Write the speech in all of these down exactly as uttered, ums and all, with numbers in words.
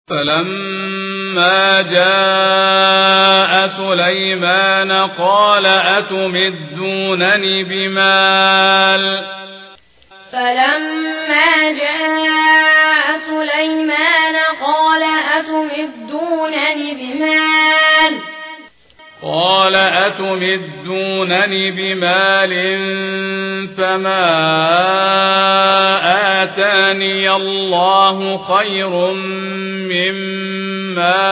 فلما جاء سليمان قال أتمدونني بمال فلما جاء سليمان قال أتمدونني بمال قال أتمدونني بمال فما آتاني الله خير مما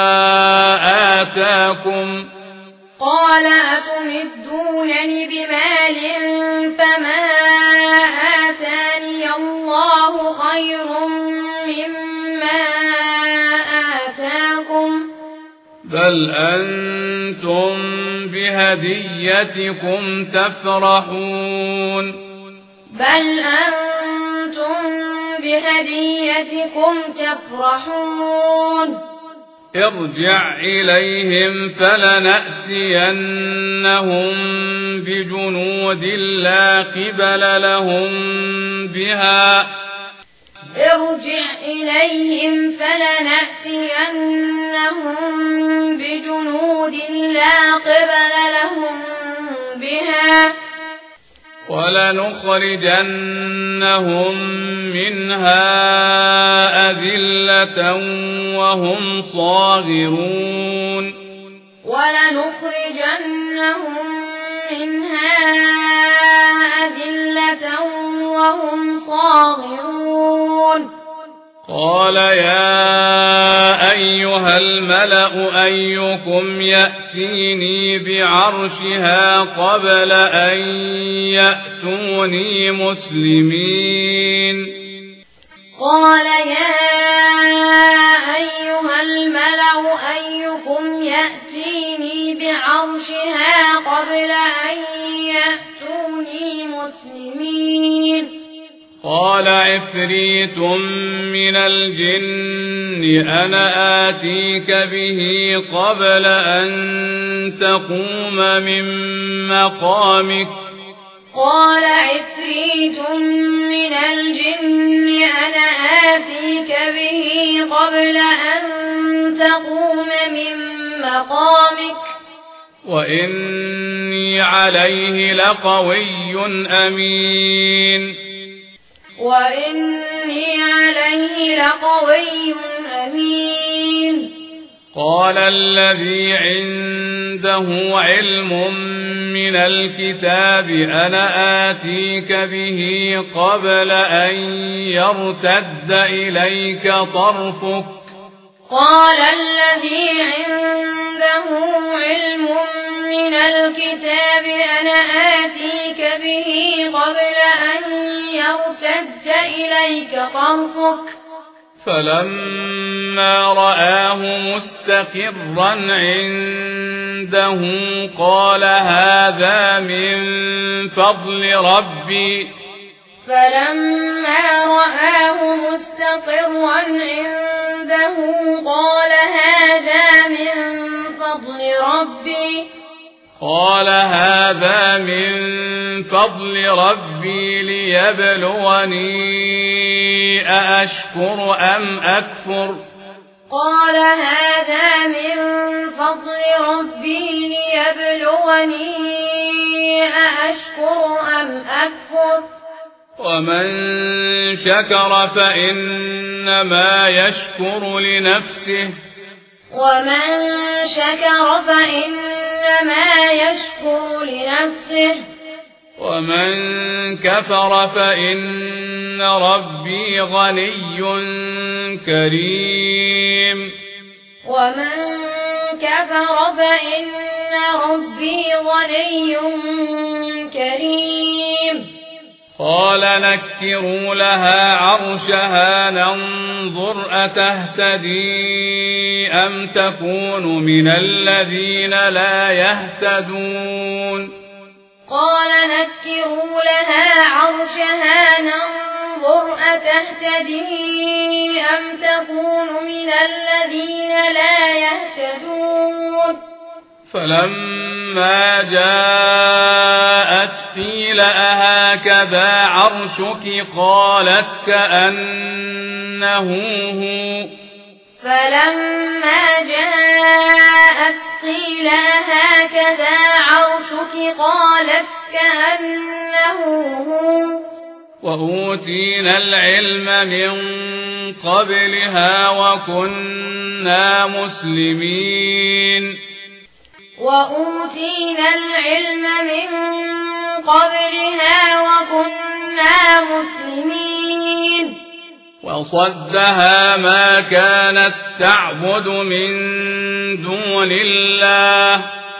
آتاكم قال أتمدونني بمال فما آتاني الله خير مما آتاكم بل أنتم بهديتكم تفرحون بل أنتم بهديتكم تفرحون ارجع إليهم فلنأتينهم بجنود لا قبل لهم بها ارجع إليهم فلنأتينهم بجنود لا قبل لهم بها ولنخرجنهم منها أذلة وهم صاغرون ولنخرجنهم منها أذلة وهم صاغرون قال يا أيها الملأ أيكم يأتيني بعرشها قبل أن يأتوني مسلمين قال يا أيها الملأ أيكم يأتيني بعرشها قبل أن يأتوني مسلمين قال عفريت من الجن أنا آتيك به قبل أن تقوم من مقامك قال عفريت من الجن أنا آتيك به قبل أن تقوم من مقامك وإني عليه لقوي أمين وإني عليه لقوي أمين قال الذي عنده علم من الكتاب أنا آتيك به قبل أن يرتد إليك طرفك قال الذي عنده علم من الكتاب أنا آتيك به قبل أن يرتد إليك طرفك فلما رآه مستقرا عنده قال هذا من فضل ربي فلما رآه مستقرا عنده قال هذا من فضل ربي قال هذا من فضل ربي ليبلوني أأشكر أم أكفر قال هذا من فضل ربي ليبلوني أأشكر أم أكفر ومن شكر فإنما يشكر لنفسه ومن شكر فإنما يشكر لنفسه ومن كفر فإن ربي غني كريم ومن كفر فإن ربي غني كريم قال نكروا لها عرشها ننظر أتهتدي أم تكون من الذين لا يهتدون قال نكروا لها عرشها ننظر أتهتدي أم تكون من الذين لا يهتدون فلما جاءت قيل أهكذا عرشك قالت كأنه هو فلما جاءت قيل هكذا عرشك قالت كأنه هو وأوتينا العلم من قبلها وكنا مسلمين وأوتينا العلم من قبلها وكنا مسلمين وصدها ما كانت تعبد من دون الله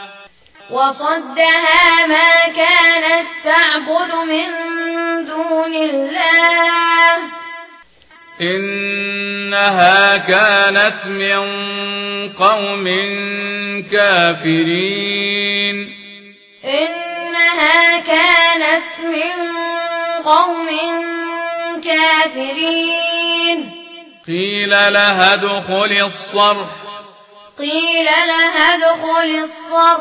وصدها ما كانت تعبد من دون الله إنها كانت من قوم كافرين إنها كانت من قوم كافرين قيل لها ادخل الصرح قيل لها ادخل الصرح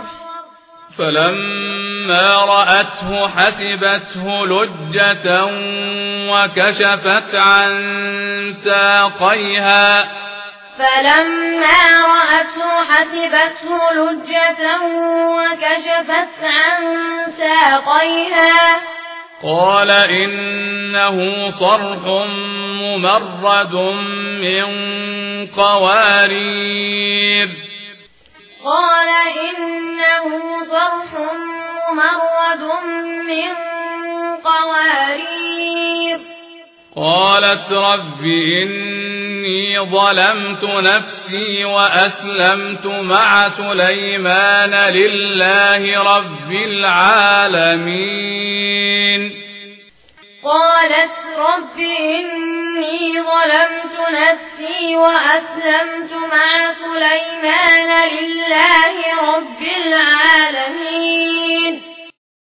فلما رأته حسبته لجة وكشفت عن ساقيها فلما رأته حسبته لجة وكشفت عن ساقيها قال إنه صرح ممرد من قوارير قال إنه صرح ممرد من قوارير قالت رب إني ظلمت نفسي وأسلمت مع سليمان لله رب العالمين قالت رب إني ظلمت نفسي وأسلمت مع